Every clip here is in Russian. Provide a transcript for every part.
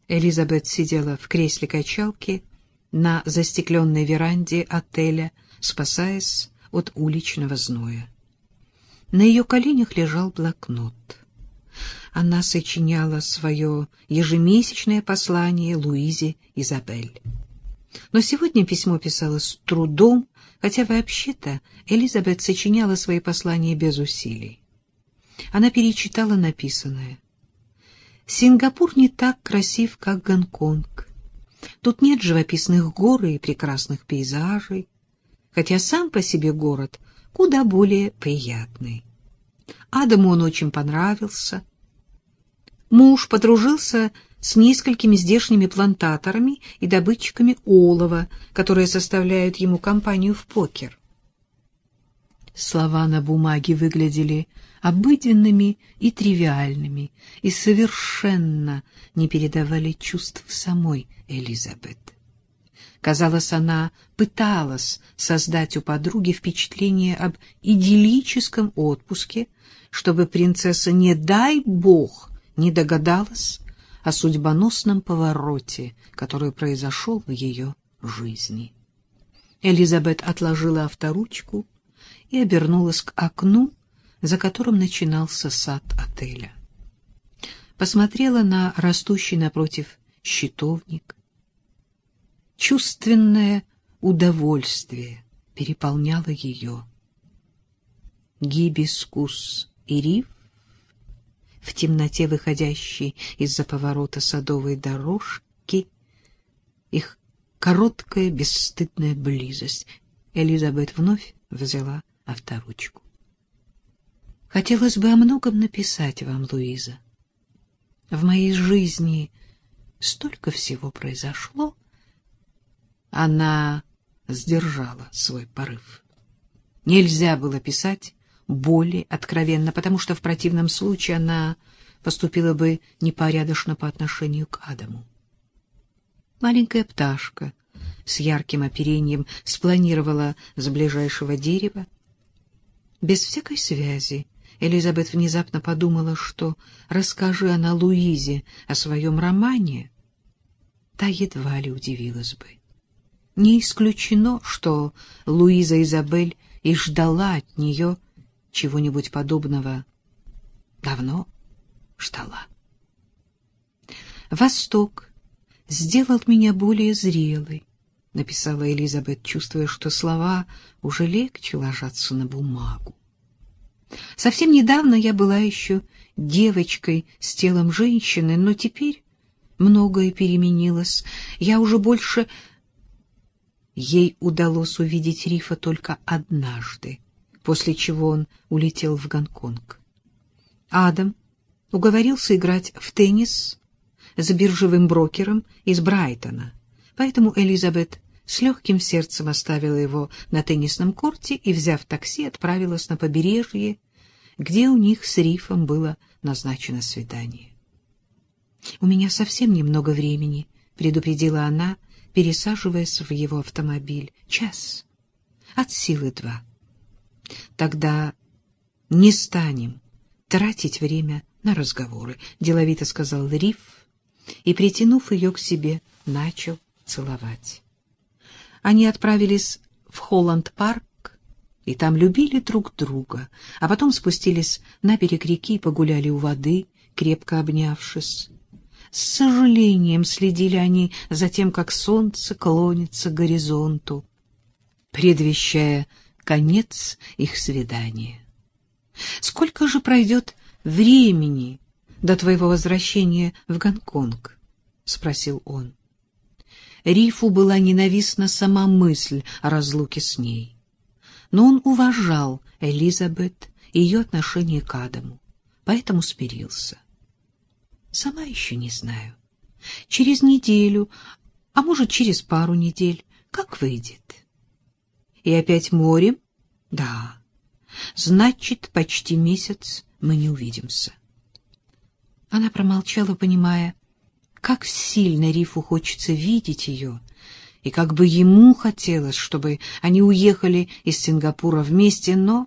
Элизабет сидела в кресле качалки на застекленной веранде отеля, спасаясь от уличного зноя. На ее коленях лежал блокнот. Она сочиняла свое ежемесячное послание Луизе Изабель. Но сегодня письмо писалось с трудом, хотя вообще-то Элизабет сочиняла свои послания без усилий. Она перечитала написанное. «Сингапур не так красив, как Гонконг. Тут нет живописных гор и прекрасных пейзажей, хотя сам по себе город куда более приятный. Адаму он очень понравился. Муж подружился с несколькими здешними плантаторами и добытчиками олова, которые составляют ему компанию в покер». Слова на бумаге выглядели обыденными и тривиальными и совершенно не передавали чувств самой Элизабет. Казалось, она пыталась создать у подруги впечатление об идиллическом отпуске, чтобы принцесса, не дай бог, не догадалась о судьбоносном повороте, который произошел в ее жизни. Элизабет отложила авторучку и обернулась к окну, за которым начинался сад отеля. Посмотрела на растущий напротив щитовник. Чувственное удовольствие переполняло ее. Гибискус и риф, в темноте выходящей из-за поворота садовой дорожки, их короткая бесстыдная близость. Элизабет вновь взяла авторучку. Хотелось бы о многом написать вам, Луиза. В моей жизни столько всего произошло. Она сдержала свой порыв. Нельзя было писать более откровенно, потому что в противном случае она поступила бы непорядочно по отношению к Адаму. Маленькая пташка с ярким оперением спланировала с ближайшего дерева. Без всякой связи Элизабет внезапно подумала, что, расскажи она Луизе о своем романе, та едва ли удивилась бы. Не исключено, что Луиза Изабель и ждала от нее чего-нибудь подобного. Давно ждала. «Восток сделал меня более зрелой», — написала Элизабет, чувствуя, что слова уже легче ложатся на бумагу. «Совсем недавно я была еще девочкой с телом женщины, но теперь многое переменилось. Я уже больше...» Ей удалось увидеть Рифа только однажды, после чего он улетел в Гонконг. Адам уговорился играть в теннис с биржевым брокером из Брайтона, поэтому Элизабет с легким сердцем оставила его на теннисном корте и, взяв такси, отправилась на побережье, где у них с Рифом было назначено свидание. «У меня совсем немного времени», — предупредила она, пересаживаясь в его автомобиль. «Час, от силы 2. Тогда не станем тратить время на разговоры», — деловито сказал Риф и, притянув ее к себе, начал целовать. Они отправились в Холланд-парк и там любили друг друга, а потом спустились на берег реки и погуляли у воды, крепко обнявшись. С сожалением следили они за тем, как солнце клонится к горизонту, предвещая конец их свидания. «Сколько же пройдет времени до твоего возвращения в Гонконг?» — спросил он. Рифу была ненавистна сама мысль о разлуке с ней. Но он уважал Элизабет и ее отношение к Адаму, поэтому смирился. «Сама еще не знаю. Через неделю, а может, через пару недель. Как выйдет?» «И опять морем?» «Да. Значит, почти месяц мы не увидимся». Она промолчала, понимая, как сильно Рифу хочется видеть ее, и как бы ему хотелось, чтобы они уехали из Сингапура вместе, но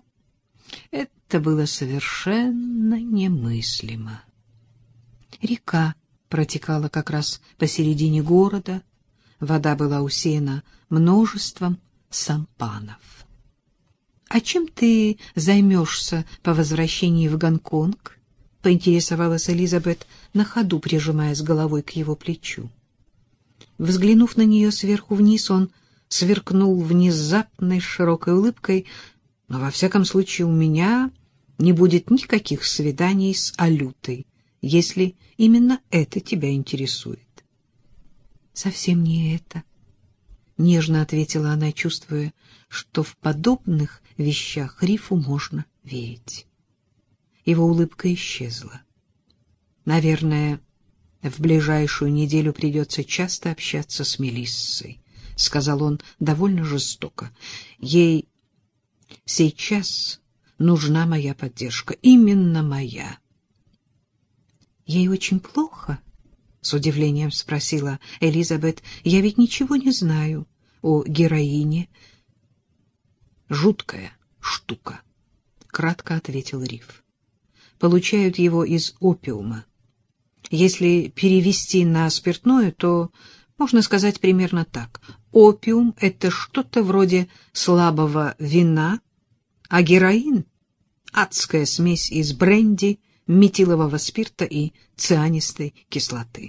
это было совершенно немыслимо. Река протекала как раз посередине города. Вода была усеяна множеством сампанов. — А чем ты займешься по возвращении в Гонконг? — поинтересовалась Элизабет, на ходу прижимаясь головой к его плечу. Взглянув на нее сверху вниз, он сверкнул внезапной широкой улыбкой. — Но во всяком случае у меня не будет никаких свиданий с Алютой, если именно это тебя интересует. — Совсем не это, — нежно ответила она, чувствуя, что в подобных вещах Рифу можно верить. Его улыбка исчезла. Наверное, в ближайшую неделю придется часто общаться с Мелиссой, — сказал он довольно жестоко. Ей сейчас нужна моя поддержка, именно моя. — Ей очень плохо? — с удивлением спросила Элизабет. — Я ведь ничего не знаю о героине. — Жуткая штука, — кратко ответил Риф. — Получают его из опиума. Если перевести на спиртное, то можно сказать примерно так. Опиум — это что-то вроде слабого вина, а героин — адская смесь из бренди, метилового спирта и цианистой кислоты.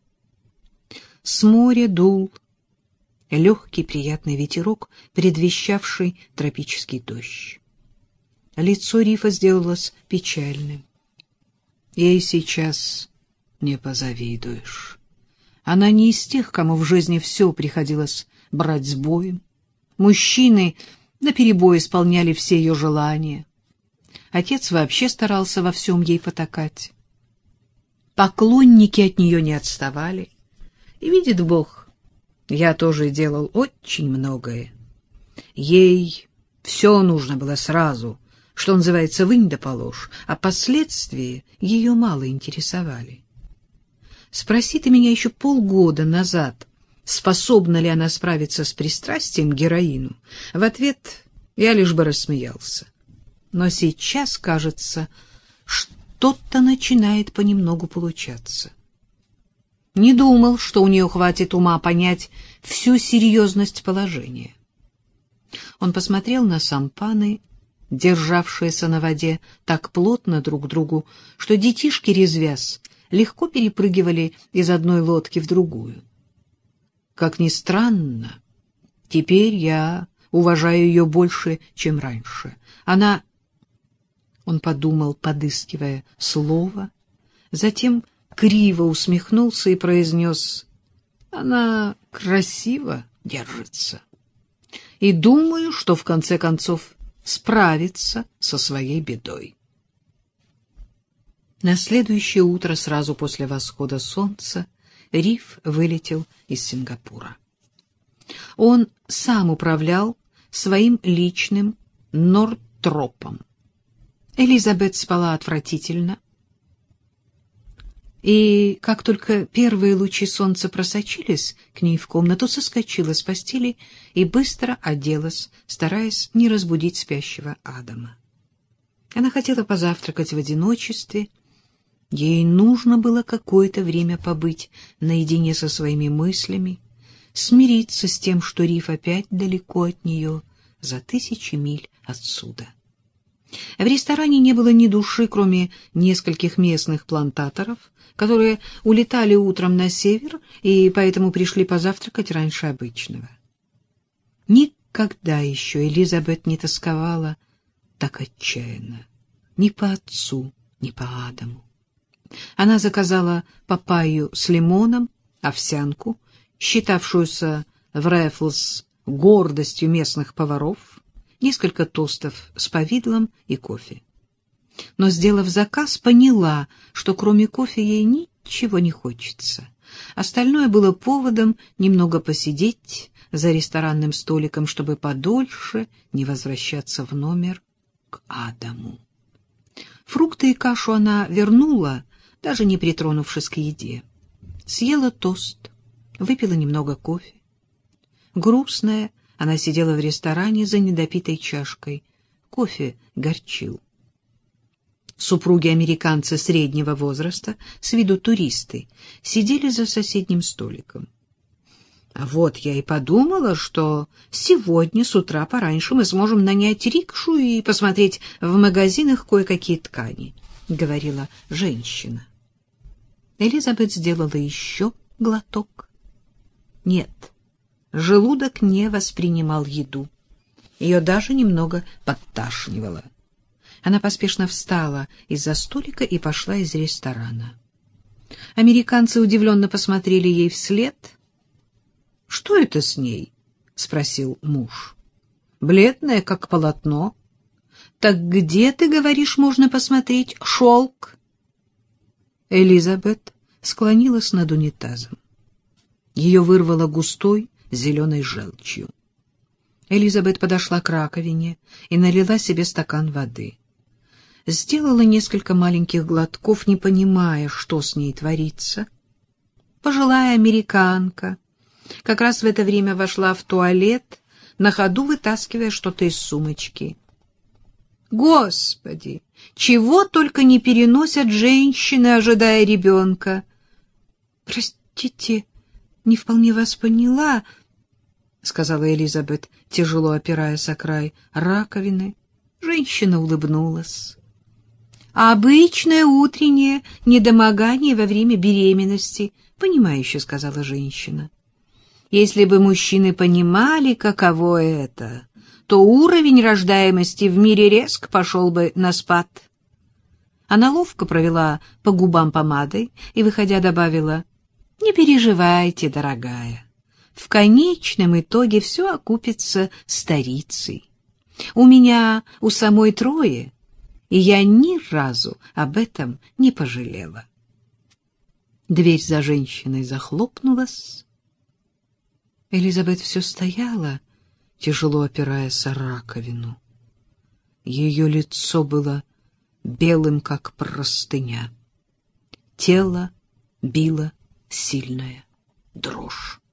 С моря дул легкий приятный ветерок, предвещавший тропический дождь. Лицо Рифа сделалось печальным. Ей сейчас не позавидуешь. Она не из тех, кому в жизни все приходилось брать с боем. Мужчины наперебой исполняли все ее желания. Отец вообще старался во всем ей потакать. Поклонники от нее не отставали. И, видит Бог, я тоже делал очень многое. Ей все нужно было сразу, что называется, вынь да положь, а последствия ее мало интересовали. Спроси ты меня еще полгода назад, способна ли она справиться с пристрастием к героину, в ответ я лишь бы рассмеялся. Но сейчас, кажется, что-то начинает понемногу получаться. Не думал, что у нее хватит ума понять всю серьезность положения. Он посмотрел на сампаны, державшиеся на воде так плотно друг к другу, что детишки, резвясь, легко перепрыгивали из одной лодки в другую. Как ни странно, теперь я уважаю ее больше, чем раньше. Она... Он подумал, подыскивая слово, затем криво усмехнулся и произнес: «Она красиво держится. И думаю, что в конце концов справится со своей бедой». На следующее утро, сразу после восхода солнца, Риф вылетел из Сингапура. Он сам управлял своим личным Нортропом. Элизабет спала отвратительно, и как только первые лучи солнца просочились к ней в комнату, соскочила с постели и быстро оделась, стараясь не разбудить спящего Адама. Она хотела позавтракать в одиночестве. Ей нужно было какое-то время побыть наедине со своими мыслями, смириться с тем, что Риф опять далеко от нее, за 1000 миль отсюда. В ресторане не было ни души, кроме нескольких местных плантаторов, которые улетали утром на север и поэтому пришли позавтракать раньше обычного. Никогда еще Элизабет не тосковала так отчаянно, ни по отцу, ни по Адаму. Она заказала папайю с лимоном, овсянку, считавшуюся в Рэффлс гордостью местных поваров, несколько тостов с повидлом и кофе. Но, сделав заказ, поняла, что кроме кофе ей ничего не хочется. Остальное было поводом немного посидеть за ресторанным столиком, чтобы подольше не возвращаться в номер к Адаму. Фрукты и кашу она вернула, даже не притронувшись к еде. Съела тост, выпила немного кофе. Грустная, она сидела в ресторане за недопитой чашкой. Кофе горчил. Супруги-американцы среднего возраста, с виду туристы, сидели за соседним столиком. А вот я и подумала, что сегодня с утра пораньше мы сможем нанять рикшу и посмотреть в магазинах кое-какие ткани, — говорила женщина. Элизабет сделала еще глоток. Нет, желудок не воспринимал еду. Ее даже немного подташнивало. Она поспешно встала из-за столика и пошла из ресторана. Американцы удивленно посмотрели ей вслед. — Что это с ней? — спросил муж. — Бледная, как полотно. — Так где, ты говоришь, можно посмотреть шелк? Элизабет склонилась над унитазом. Ее вырвало густой зеленой желчью. Элизабет подошла к раковине и налила себе стакан воды. Сделала несколько маленьких глотков, не понимая, что с ней творится. Пожилая американка как раз в это время вошла в туалет, на ходу вытаскивая что-то из сумочки. Господи, чего только не переносят женщины, ожидая ребенка. — Простите, не вполне вас поняла, — сказала Элизабет, тяжело опираясь о край раковины. Женщина улыбнулась. — Обычное утреннее недомогание во время беременности, — понимающе сказала женщина. Если бы мужчины понимали, каково это, то уровень рождаемости в мире резко пошел бы на спад. Она ловко провела по губам помадой и, выходя, добавила: «Не переживайте, дорогая, в конечном итоге все окупится старицей. У меня у самой 3, и я ни разу об этом не пожалела». Дверь за женщиной захлопнулась. Элизабет все стояла, тяжело опираясь о раковину. Ее лицо было белым, как простыня. Тело било сильная дрожь.